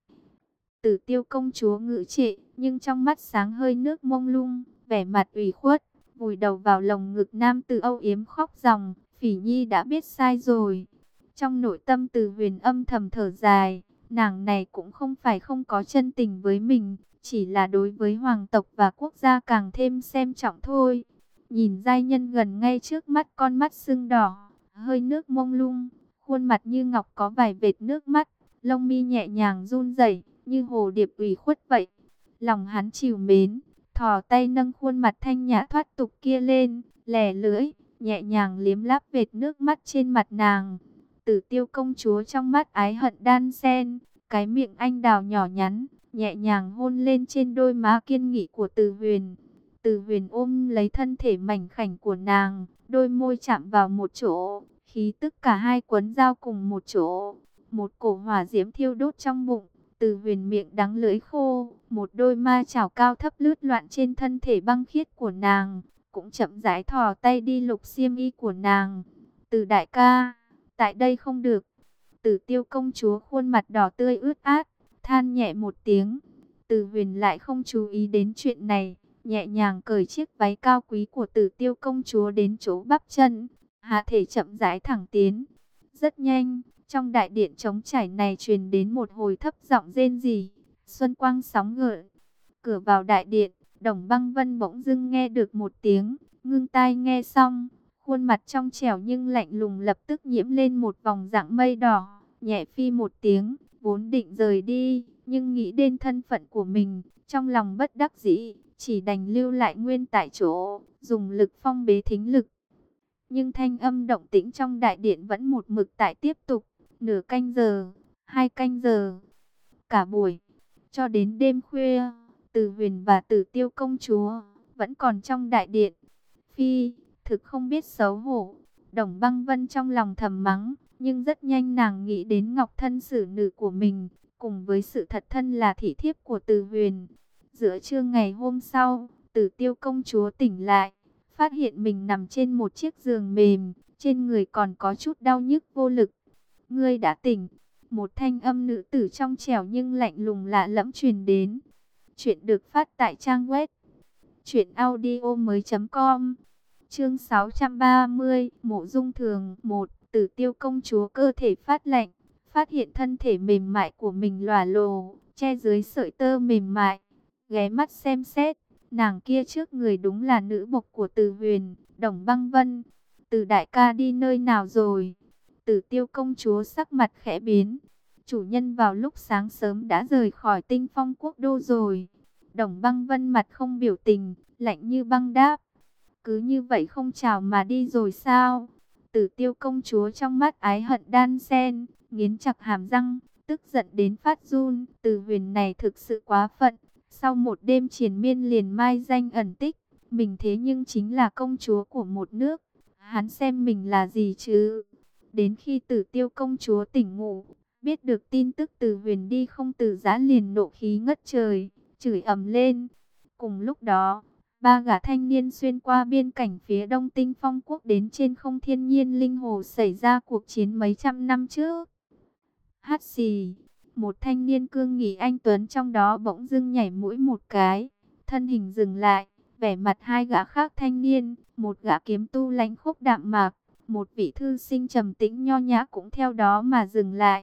Tử Tiêu công chúa ngự trệ, nhưng trong mắt sáng hơi nước mông lung, vẻ mặt ủy khuất, vùi đầu vào lồng ngực nam tử âu yếm khóc ròng. Phỉ Nhi đã biết sai rồi. Trong nội tâm Từ Huyền âm thầm thở dài, nàng này cũng không phải không có chân tình với mình, chỉ là đối với hoàng tộc và quốc gia càng thêm xem trọng thôi. Nhìn giai nhân gần ngay trước mắt, con mắt sưng đỏ, hơi nước mông lung, khuôn mặt như ngọc có vài vệt nước mắt, lông mi nhẹ nhàng run rẩy như hồ điệp ủy khuất vậy. Lòng hắn trìu mến, thò tay nâng khuôn mặt thanh nhã thoát tục kia lên, lè lưỡi, nhẹ nhàng liếm láp vệt nước mắt trên mặt nàng. Tử Tiêu công chúa trong mắt ái hận đan xen, cái miệng anh đào nhỏ nhắn, nhẹ nhàng hôn lên trên đôi má kiên nghị của Từ Huyền. Từ Huyền ôm lấy thân thể mảnh khảnh của nàng, đôi môi chạm vào một chỗ, khí tức cả hai quấn giao cùng một chỗ. Một cổ hỏa diễm thiêu đốt trong bụng, Từ Huyền miệng đắng lưỡi khô, một đôi ma chảo cao thấp lướt loạn trên thân thể băng khiết của nàng, cũng chậm rãi thò tay đi lục xiêm y của nàng. Từ đại ca, tại đây không được. Tử Tiêu công chúa khuôn mặt đỏ tươi ướt át, than nhẹ một tiếng. Từ Huyền lại không chú ý đến chuyện này, nhẹ nhàng cởi chiếc váy cao quý của Tử Tiêu công chúa đến chỗ bắp chân, hạ thể chậm rãi thẳng tiến. Rất nhanh, trong đại điện trống trải này truyền đến một hồi thấp giọng rên rỉ, xuân quang sóng gợn. Cửa vào đại điện, Đồng Băng Vân bỗng dưng nghe được một tiếng, ngưng tai nghe xong, khuôn mặt trong trẻo nhưng lạnh lùng lập tức nhiễm lên một vòng dạng mây đỏ, nhẹ phi một tiếng, vốn định rời đi, nhưng nghĩ đến thân phận của mình, trong lòng bất đắc dĩ, chỉ đành lưu lại nguyên tại chỗ, dùng lực phong bế thính lực. Nhưng thanh âm động tĩnh trong đại điện vẫn một mực tại tiếp tục, nửa canh giờ, hai canh giờ, cả buổi, cho đến đêm khuya, Từ Huyền và Tử Tiêu công chúa vẫn còn trong đại điện. Phi, thực không biết xấu hổ. Đồng Băng Vân trong lòng thầm mắng, nhưng rất nhanh nàng nghĩ đến Ngọc thân xử nữ của mình, cùng với sự thật thân là thị thiếp của Từ Huyền. Giữa trưa ngày hôm sau, Tử Tiêu công chúa tỉnh lại, phát hiện mình nằm trên một chiếc giường mềm, trên người còn có chút đau nhức vô lực. Ngươi đã tỉnh. Một thanh âm nữ tử trong trẻo nhưng lạnh lùng lạ lẫm truyền đến. Chuyện được phát tại trang web truyện audio mới chấm com. Chương sáu trăm ba mươi, Mộ Dung Thường. Một, Tử Tiêu công chúa cơ thể phát lạnh, phát hiện thân thể mềm mại của mình lòa lồ, che dưới sợi tơ mềm mại, ghé mắt xem xét. Nàng kia trước người đúng là nữ bộc của Từ Huyền, Đồng Băng Vân. Từ đại ca đi nơi nào rồi? Tử Tiêu công chúa sắc mặt khẽ biến. Chủ nhân vào lúc sáng sớm đã rời khỏi Tinh Phong quốc đô rồi. Đồng Băng Vân mặt không biểu tình, lạnh như băng đáp. Cứ như vậy không chào mà đi rồi sao? Tử Tiêu công chúa trong mắt ái hận đan xen, nghiến chặt hàm răng, tức giận đến phát run. Từ Huyền này thực sự quá phận. Sau một đêm triền miên liền mai danh ẩn tích, mình thế nhưng chính là công chúa của một nước. Hắn xem mình là gì chứ? Đến khi Tử Tiêu công chúa tỉnh ngủ, biết được tin tức Từ Huyền đi không từ giã liền nộ khí ngất trời, chửi ầm lên. Cùng lúc đó, ba gã thanh niên xuyên qua biên cảnh phía đông Tinh Phong quốc đến trên không thiên nhiên linh hồ xảy ra cuộc chiến mấy trăm năm trước. Hát xì, một thanh niên cương nghị anh tuấn trong đó bỗng dưng nhảy mũi một cái, thân hình dừng lại, vẻ mặt hai gã khác thanh niên, một gã kiếm tu lãnh khốc đạm mạc, một vị thư sinh trầm tĩnh nho nhã cũng theo đó mà dừng lại.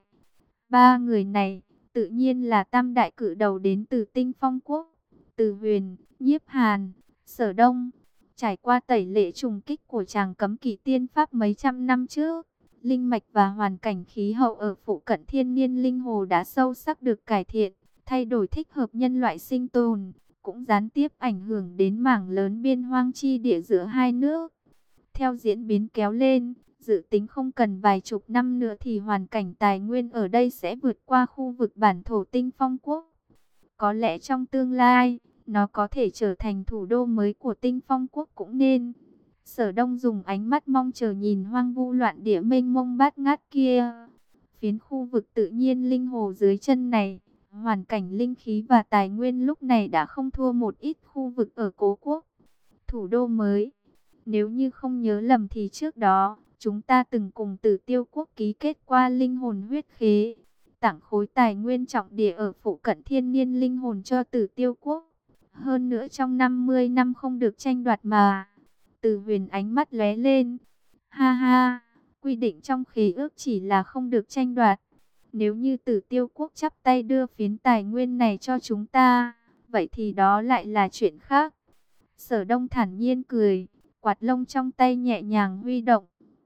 Ba người này, tự nhiên là tam đại cử đầu đến từ Tinh Phong quốc, Từ Huyền, Nhiếp Hàn, Sở Đông. Trải qua tẩy lễ trùng kích của tràng cấm kỵ tiên pháp mấy trăm năm trước, linh mạch và hoàn cảnh khí hậu ở phụ cận thiên niên linh hồ đã sâu sắc được cải thiện, thay đổi thích hợp nhân loại sinh tồn, cũng gián tiếp ảnh hưởng đến mảng lớn biên hoang chi địa giữa hai nước. Theo diễn biến kéo lên, dự tính không cần vài chục năm nữa thì hoàn cảnh tài nguyên ở đây sẽ vượt qua khu vực bản thổ Tinh Phong quốc. Có lẽ trong tương lai, nó có thể trở thành thủ đô mới của Tinh Phong quốc cũng nên. Sở Đông dùng ánh mắt mong chờ nhìn hoang vu loạn địa mênh mông bát ngát kia. Phiến khu vực tự nhiên linh hồ dưới chân này, hoàn cảnh linh khí và tài nguyên lúc này đã không thua một ít khu vực ở Cố quốc. Thủ đô mới, nếu như không nhớ lầm thì trước đó, chúng ta từng cùng Tử Tiêu quốc ký kết qua linh hồn huyết khế, tặng khối tài nguyên trọng địa ở phụ cận thiên niên linh hồn cho Tử Tiêu quốc. Hơn nữa trong năm mươi năm không được tranh đoạt mà. Từ Huyền ánh mắt lóe lên. Ha ha, quy định trong khế ước chỉ là không được tranh đoạt. Nếu như Tử Tiêu quốc chắp tay đưa phiến tài nguyên này cho chúng ta, vậy thì đó lại là chuyện khác. Sở Đông thản nhiên cười, quạt lông trong tay nhẹ nhàng huy động.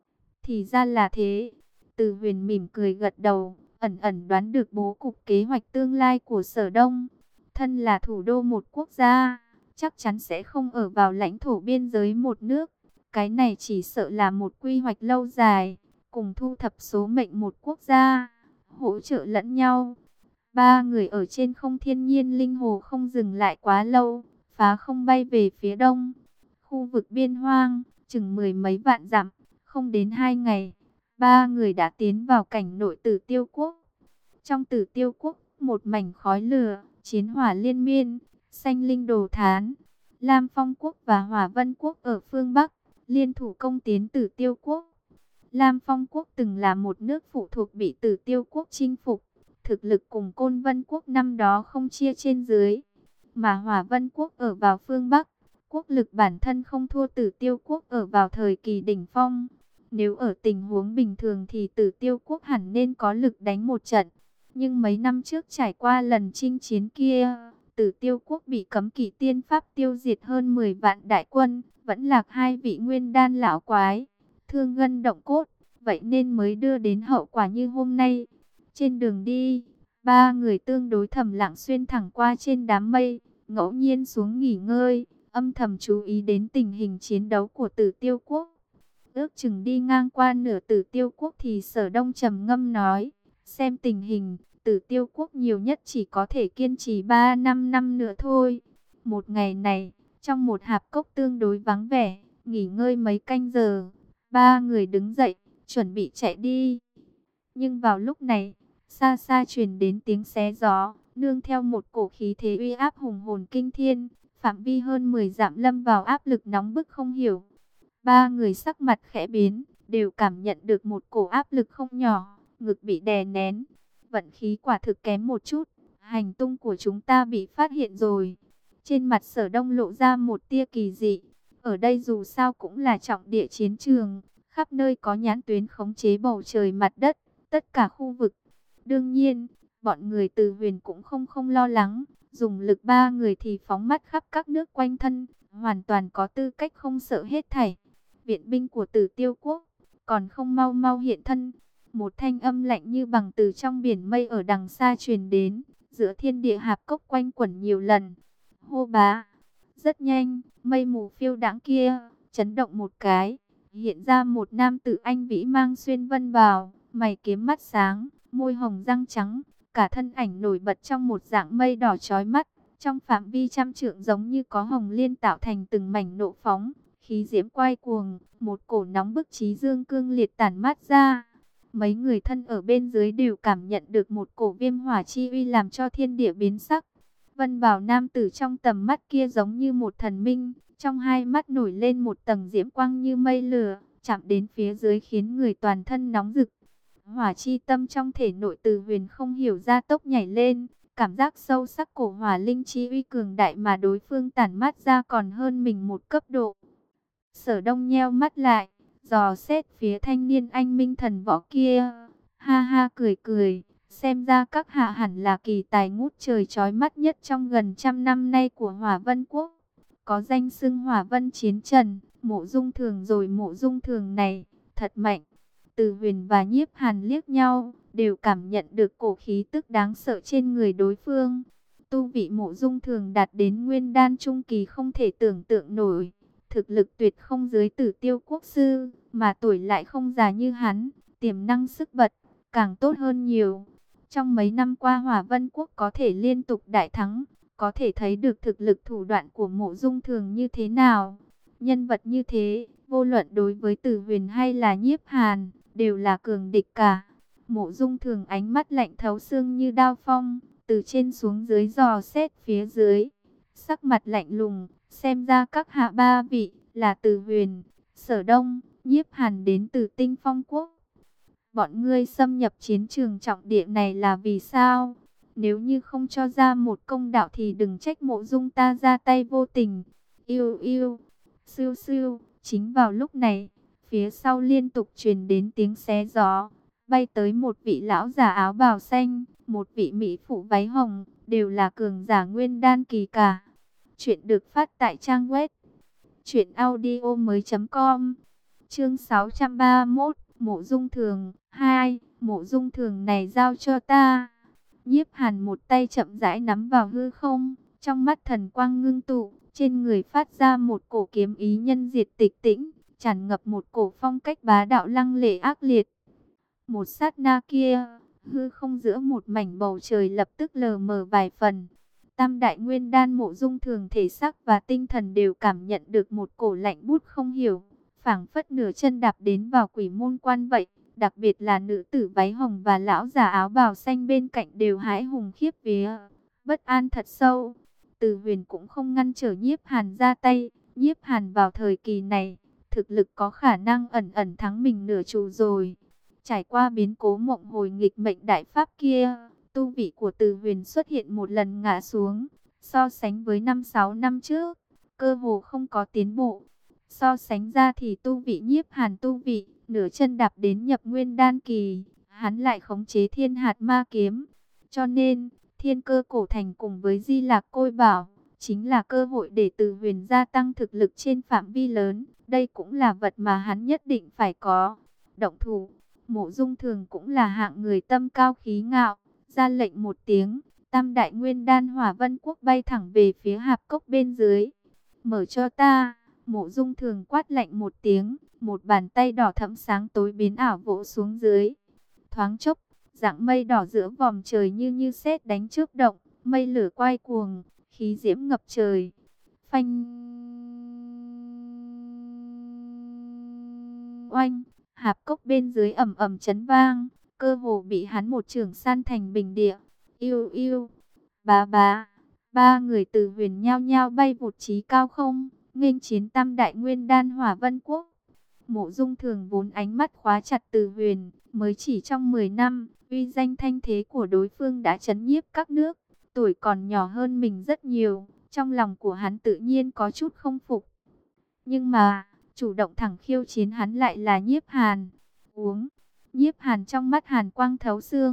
Thì ra là thế. Từ Huyền mỉm cười gật đầu, ẩn ẩn đoán được bố cục kế hoạch tương lai của Sở Đông. Thân là thủ đô một quốc gia, chắc chắn sẽ không ở vào lãnh thổ biên giới một nước. Cái này chỉ sợ là một quy hoạch lâu dài, cùng thu thập số mệnh một quốc gia, hỗ trợ lẫn nhau. Ba người ở trên không thiên nhiên linh hồ không dừng lại quá lâu, phá không bay về phía đông. Khu vực biên hoang, chừng mười mấy vạn dặm, không đến hai ngày, ba người đã tiến vào cảnh nội Tử Tiêu quốc. Trong Tử Tiêu quốc, một mảnh khói lửa, chiến hỏa liên miên, xanh linh đồ thán. Lam Phong quốc và Hỏa Vân quốc ở phương Bắc, liên thủ công tiến Tử Tiêu quốc. Lam Phong quốc từng là một nước phụ thuộc bị Tử Tiêu quốc chinh phục, thực lực cùng Côn Vân quốc năm đó không chia trên dưới. Mà Hỏa Vân quốc ở vào phương Bắc, quốc lực bản thân không thua Tử Tiêu quốc ở vào thời kỳ đỉnh phong. Nếu ở tình huống bình thường thì Tử Tiêu quốc hẳn nên có lực đánh một trận. Nhưng mấy năm trước trải qua lần chinh chiến kia, Tử Tiêu quốc bị cấm kỵ tiên pháp tiêu diệt hơn mười vạn đại quân, vẫn lạc hai vị nguyên đan lão quái, thương gân động cốt, vậy nên mới đưa đến hậu quả như hôm nay. Trên đường đi, ba người tương đối thầm lặng xuyên thẳng qua trên đám mây, ngẫu nhiên xuống nghỉ ngơi, âm thầm chú ý đến tình hình chiến đấu của Tử Tiêu quốc. Ước chừng đi ngang qua nửa Tử Tiêu quốc thì Sở Đông trầm ngâm nói, xem tình hình, Tử Tiêu quốc nhiều nhất chỉ có thể kiên trì ba năm năm nữa thôi. Một ngày này, trong một hạp cốc tương đối vắng vẻ, nghỉ ngơi mấy canh giờ, ba người đứng dậy, chuẩn bị chạy đi. Nhưng vào lúc này, xa xa truyền đến tiếng xé gió, nương theo một cổ khí thế uy áp hùng hồn kinh thiên, phạm vi hơn mười dặm lâm vào áp lực nóng bức không hiểu. Ba người sắc mặt khẽ biến, đều cảm nhận được một cổ áp lực không nhỏ, ngực bị đè nén. Vận khí quả thực kém một chút, hành tung của chúng ta bị phát hiện rồi. Trên mặt Sở Đông lộ ra một tia kỳ dị. Ở đây dù sao cũng là trọng địa chiến trường, khắp nơi có nhãn tuyến khống chế bầu trời mặt đất, tất cả khu vực. Đương nhiên, Bọn người Từ Huyền cũng không không lo lắng, dùng lực ba người thì phóng mắt khắp các nước quanh thân, hoàn toàn có tư cách không sợ hết thảy. Viện binh của Tử Tiêu quốc còn không mau mau hiện thân. Một thanh âm lạnh như bằng từ trong biển mây ở đằng xa truyền đến, giữa thiên địa hạp cốc quanh quẩn nhiều lần. Hô bá! Rất nhanh, mây mù phiêu đãng kia chấn động một cái, hiện ra một nam tử anh vĩ mang xuyên vân bào, mày kiếm mắt sáng, môi hồng răng trắng, cả thân ảnh nổi bật trong một dạng mây đỏ chói mắt, trong phạm vi trăm trượng giống như có hồng liên tạo thành từng mảnh nộ phóng, khí diễm quay cuồng, một cổ nóng bức chí dương cương liệt tản mát ra. Mấy người thân ở bên dưới đều cảm nhận được một cổ viêm hỏa chi uy làm cho thiên địa biến sắc. Vân bào nam tử trong tầm mắt kia giống như một thần minh, trong hai mắt nổi lên một tầng diễm quang như mây lửa, chạm đến phía dưới khiến người toàn thân nóng rực. Hỏa chi tâm trong thể nội Từ Huyền không hiểu ra tốc nhảy lên, cảm giác sâu sắc cổ hỏa linh chi uy cường đại mà đối phương tản mát ra còn hơn mình một cấp độ. Sở Đông nheo mắt lại, dò xét phía thanh niên anh minh thần võ kia, ha ha cười cười, xem ra các hạ hẳn là kỳ tài ngút trời chói mắt nhất trong gần trăm năm nay của Hỏa Vân Quốc. Có danh xưng Hỏa Vân Chiến Trần, Mộ Dung Thường rồi Mộ Dung Thường này, thật mạnh. Từ Huyền và Nhiếp Hàn liếc nhau, đều cảm nhận được cổ khí tức đáng sợ trên người đối phương. Tu vị Mộ Dung Thường đạt đến nguyên đan trung kỳ không thể tưởng tượng nổi. Thực lực tuyệt không dưới Tử Tiêu quốc sư, mà tuổi lại không già như hắn, tiềm năng sức bật, càng tốt hơn nhiều. Trong mấy năm qua Hỏa Vân quốc có thể liên tục đại thắng, có thể thấy được thực lực thủ đoạn của Mộ Dung Thường như thế nào. Nhân vật như thế, vô luận đối với Tử Huyền hay là Nhiếp Hàn, đều là cường địch cả. Mộ Dung Thường ánh mắt lạnh thấu xương như đao phong, từ trên xuống dưới dò xét phía dưới, sắc mặt lạnh lùng. Xem ra các hạ ba vị là Từ Huyền, Sở Đông, Nhiếp Hàn đến từ Tinh Phong quốc. Bọn ngươi xâm nhập chiến trường trọng địa này là vì sao? Nếu như không cho ra một công đạo thì đừng trách Mộ Dung ta ra tay vô tình. Yêu yêu, siêu siêu. Chính vào lúc này, phía sau liên tục truyền đến tiếng xé gió. Bay tới một vị lão già áo bào xanh, một vị mỹ phụ váy hồng, đều là cường giả nguyên đan kỳ cả. Chuyện được phát tại trang web truyện audio mới chấm com. Chương sáu trăm ba mươi mốt, Mộ Dung Thường hai. Mộ Dung Thường này giao cho ta. Nhiếp Hàn một tay chậm rãi nắm vào hư không, trong mắt thần quang ngưng tụ, trên người phát ra một cổ kiếm ý nhân diệt tịch tĩnh, tràn ngập một cổ phong cách bá đạo lăng lệ ác liệt. Một sát na kia, hư không giữa một mảnh bầu trời lập tức lờ mờ vài phần. Tam đại nguyên đan Mộ Dung Thường thể xác và tinh thần đều cảm nhận được một cổ lạnh buốt không hiểu, phảng phất nửa chân đạp đến vào quỷ môn quan vậy. Đặc biệt là nữ tử váy hồng và lão già áo bào xanh bên cạnh đều hãi hùng khiếp vía, bất an thật sâu. Từ Huyền cũng không ngăn trở Nhiếp Hàn ra tay. Nhiếp Hàn vào thời kỳ này, thực lực có khả năng ẩn ẩn thắng mình nửa chù rồi. Trải qua biến cố mộng hồi nghịch mệnh đại pháp kia, tu vị của Từ Huyền xuất hiện một lần ngã xuống. So sánh với năm sáu năm trước, cơ hồ không có tiến bộ. So sánh ra thì tu vị Nhiếp Hàn tu vị, nửa chân đạp đến nhập nguyên đan kỳ, hắn lại khống chế thiên hạt ma kiếm. Cho nên, thiên cơ cổ thành cùng với Di Lạc Côi Bảo, chính là cơ hội để Từ Huyền gia tăng thực lực trên phạm vi lớn. Đây cũng là vật mà hắn nhất định phải có. Động thủ, Mộ Dung Thường cũng là hạng người tâm cao khí ngạo, ra lệnh một tiếng, tam đại nguyên đan Hỏa Vân quốc bay thẳng về phía hạp cốc bên dưới. Mở cho ta. Mộ Dung Thường quát lạnh một tiếng, một bàn tay đỏ thẫm sáng tối biến ảo vỗ xuống dưới. Thoáng chốc, dạng mây đỏ giữa vòm trời như như sét đánh chớp động, mây lửa quay cuồng, khí diễm ngập trời. Phanh! Oanh! Hạp cốc bên dưới ầm ầm chấn vang, cơ hồ bị hắn một chưởng san thành bình địa. Yêu yêu! Bá bá! Ba người Từ Huyền nhao nhao bay vụt chí cao không, nghênh chiến tam đại nguyên đan Hỏa Vân quốc. Mộ Dung Thường vốn ánh mắt khóa chặt Từ Huyền, mới chỉ trong mười năm, uy danh thanh thế của đối phương đã chấn nhiếp các nước. Tuổi còn nhỏ hơn mình rất nhiều, trong lòng của hắn tự nhiên có chút không phục. Nhưng mà, chủ động thẳng khiêu chiến hắn lại là Nhiếp Hàn. Uống, Nhiếp Hàn trong mắt hàn quang thấu xương,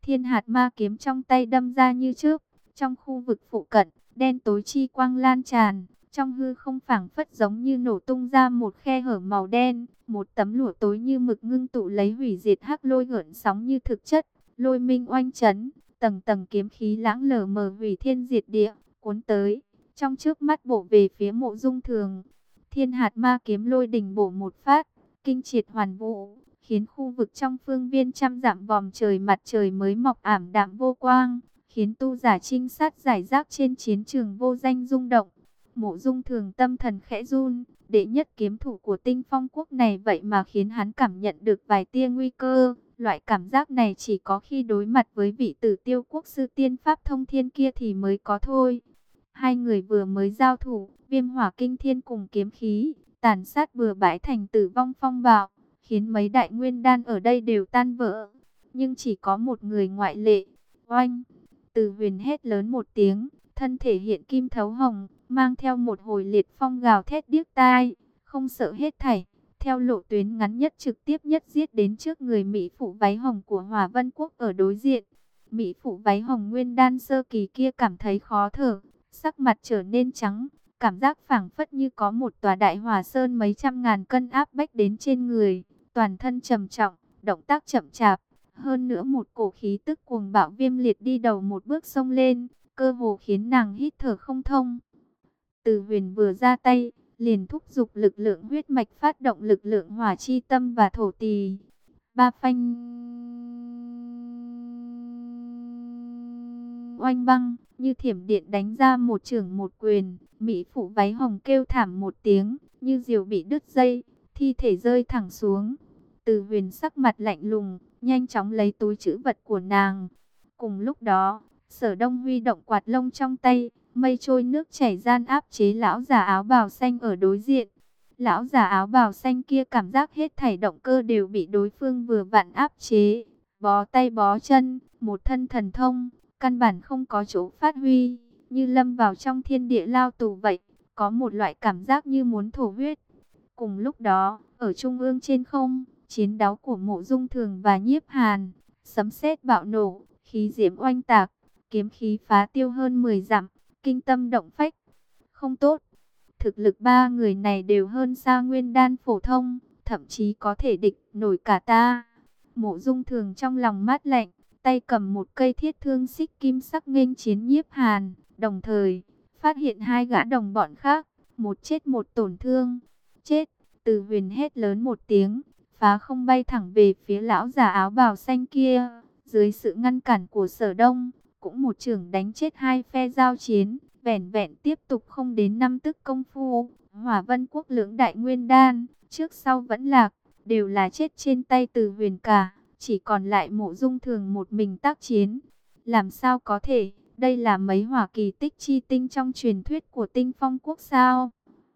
Thiên hạt ma kiếm trong tay đâm ra như trước. Trong khu vực phụ cận, đen tối chi quang lan tràn. Trong hư không phảng phất giống như nổ tung ra một khe hở màu đen. Một tấm lụa tối như mực ngưng tụ lấy hủy diệt hắc lôi gợn sóng như thực chất. Lôi minh oanh chấn, tầng tầng kiếm khí lãng lờ mờ hủy thiên diệt địa, cuốn tới. Trong trước mắt bổ về phía Mộ Dung Thường. Thiên hạt ma kiếm lôi đỉnh bổ một phát, kinh triệt hoàn vũ, khiến khu vực trong phương viên trăm dặm vòm trời mặt trời mới mọc ảm đạm vô quang, khiến tu giả trinh sát giải rác trên chiến trường vô danh rung động. Mộ Dung Thường tâm thần khẽ run, đệ nhất kiếm thủ của Tinh Phong quốc này vậy mà khiến hắn cảm nhận được vài tia nguy cơ. Loại cảm giác này chỉ có khi đối mặt với vị Tử Tiêu quốc sư tiên pháp thông thiên kia thì mới có thôi. Hai người vừa mới giao thủ, viêm hỏa kinh thiên cùng kiếm khí, tàn sát bừa bãi thành tử vong phong bạo, khiến mấy đại nguyên đan ở đây đều tan vỡ. Nhưng chỉ có một người ngoại lệ. Oanh! Từ Huyền hét lớn một tiếng, thân thể hiện kim thấu hồng, mang theo một hồi liệt phong gào thét điếc tai, không sợ hết thảy. Theo lộ tuyến ngắn nhất trực tiếp nhất giết đến trước người Mỹ phụ váy hồng của Hỏa Vân Quốc ở đối diện. Mỹ phụ váy hồng nguyên đan sơ kỳ kia cảm thấy khó thở, sắc mặt trở nên trắng, cảm giác phảng phất như có một tòa đại hỏa sơn mấy trăm ngàn cân áp bách đến trên người, toàn thân trầm trọng, động tác chậm chạp, hơn nữa một cổ khí tức cuồng bạo viêm liệt đi đầu một bước xông lên, cơ hồ khiến nàng hít thở không thông. Từ Huyền vừa ra tay, liền thúc giục lực lượng huyết mạch phát động lực lượng hỏa chi tâm và thổ tỳ. Ba phanh oanh băng, như thiểm điện đánh ra một chưởng một quyền, Mỹ phụ váy hồng kêu thảm một tiếng, như diều bị đứt dây, thi thể rơi thẳng xuống. Từ Huyền sắc mặt lạnh lùng, nhanh chóng lấy túi trữ vật của nàng. Cùng lúc đó, Sở Đông huy động quạt lông trong tay, mây trôi nước chảy gian áp chế lão già áo bào xanh ở đối diện. Lão già áo bào xanh kia cảm giác hết thảy động cơ đều bị đối phương vừa vặn áp chế, bó tay bó chân, một thân thần thông, căn bản không có chỗ phát huy, như lâm vào trong thiên địa lao tù vậy, có một loại cảm giác như muốn thổ huyết. Cùng lúc đó, ở trung ương trên không, chiến đấu của Mộ Dung Thường và Nhiếp Hàn, sấm sét bạo nổ, khí diễm oanh tạc, kiếm khí phá tiêu hơn mười dặm, kinh tâm động phách. Không tốt, thực lực ba người này đều hơn xa nguyên đan phổ thông, thậm chí có thể địch nổi cả ta. Mộ Dung Thường trong lòng mát lạnh, tay cầm một cây thiết thương xích kim sắc nghênh chiến Nhiếp Hàn, đồng thời phát hiện hai gã đồng bọn khác, một chết một tổn thương. Chết! Từ Huyền hét lớn một tiếng, phá không bay thẳng về phía lão già áo bào xanh kia. Dưới sự ngăn cản của Sở Đông, cũng một chưởng đánh chết hai phe giao chiến. Vẻn vẹn tiếp tục không đến năm tức công phu, Hỏa Vân Quốc lưỡng đại nguyên đan, trước sau vẫn lạc, đều là chết trên tay Từ Huyền cả. Chỉ còn lại Mộ Dung Thường một mình tác chiến. Làm sao có thể, đây là mấy hỏa kỳ tích chi tinh trong truyền thuyết của Tinh Phong Quốc sao?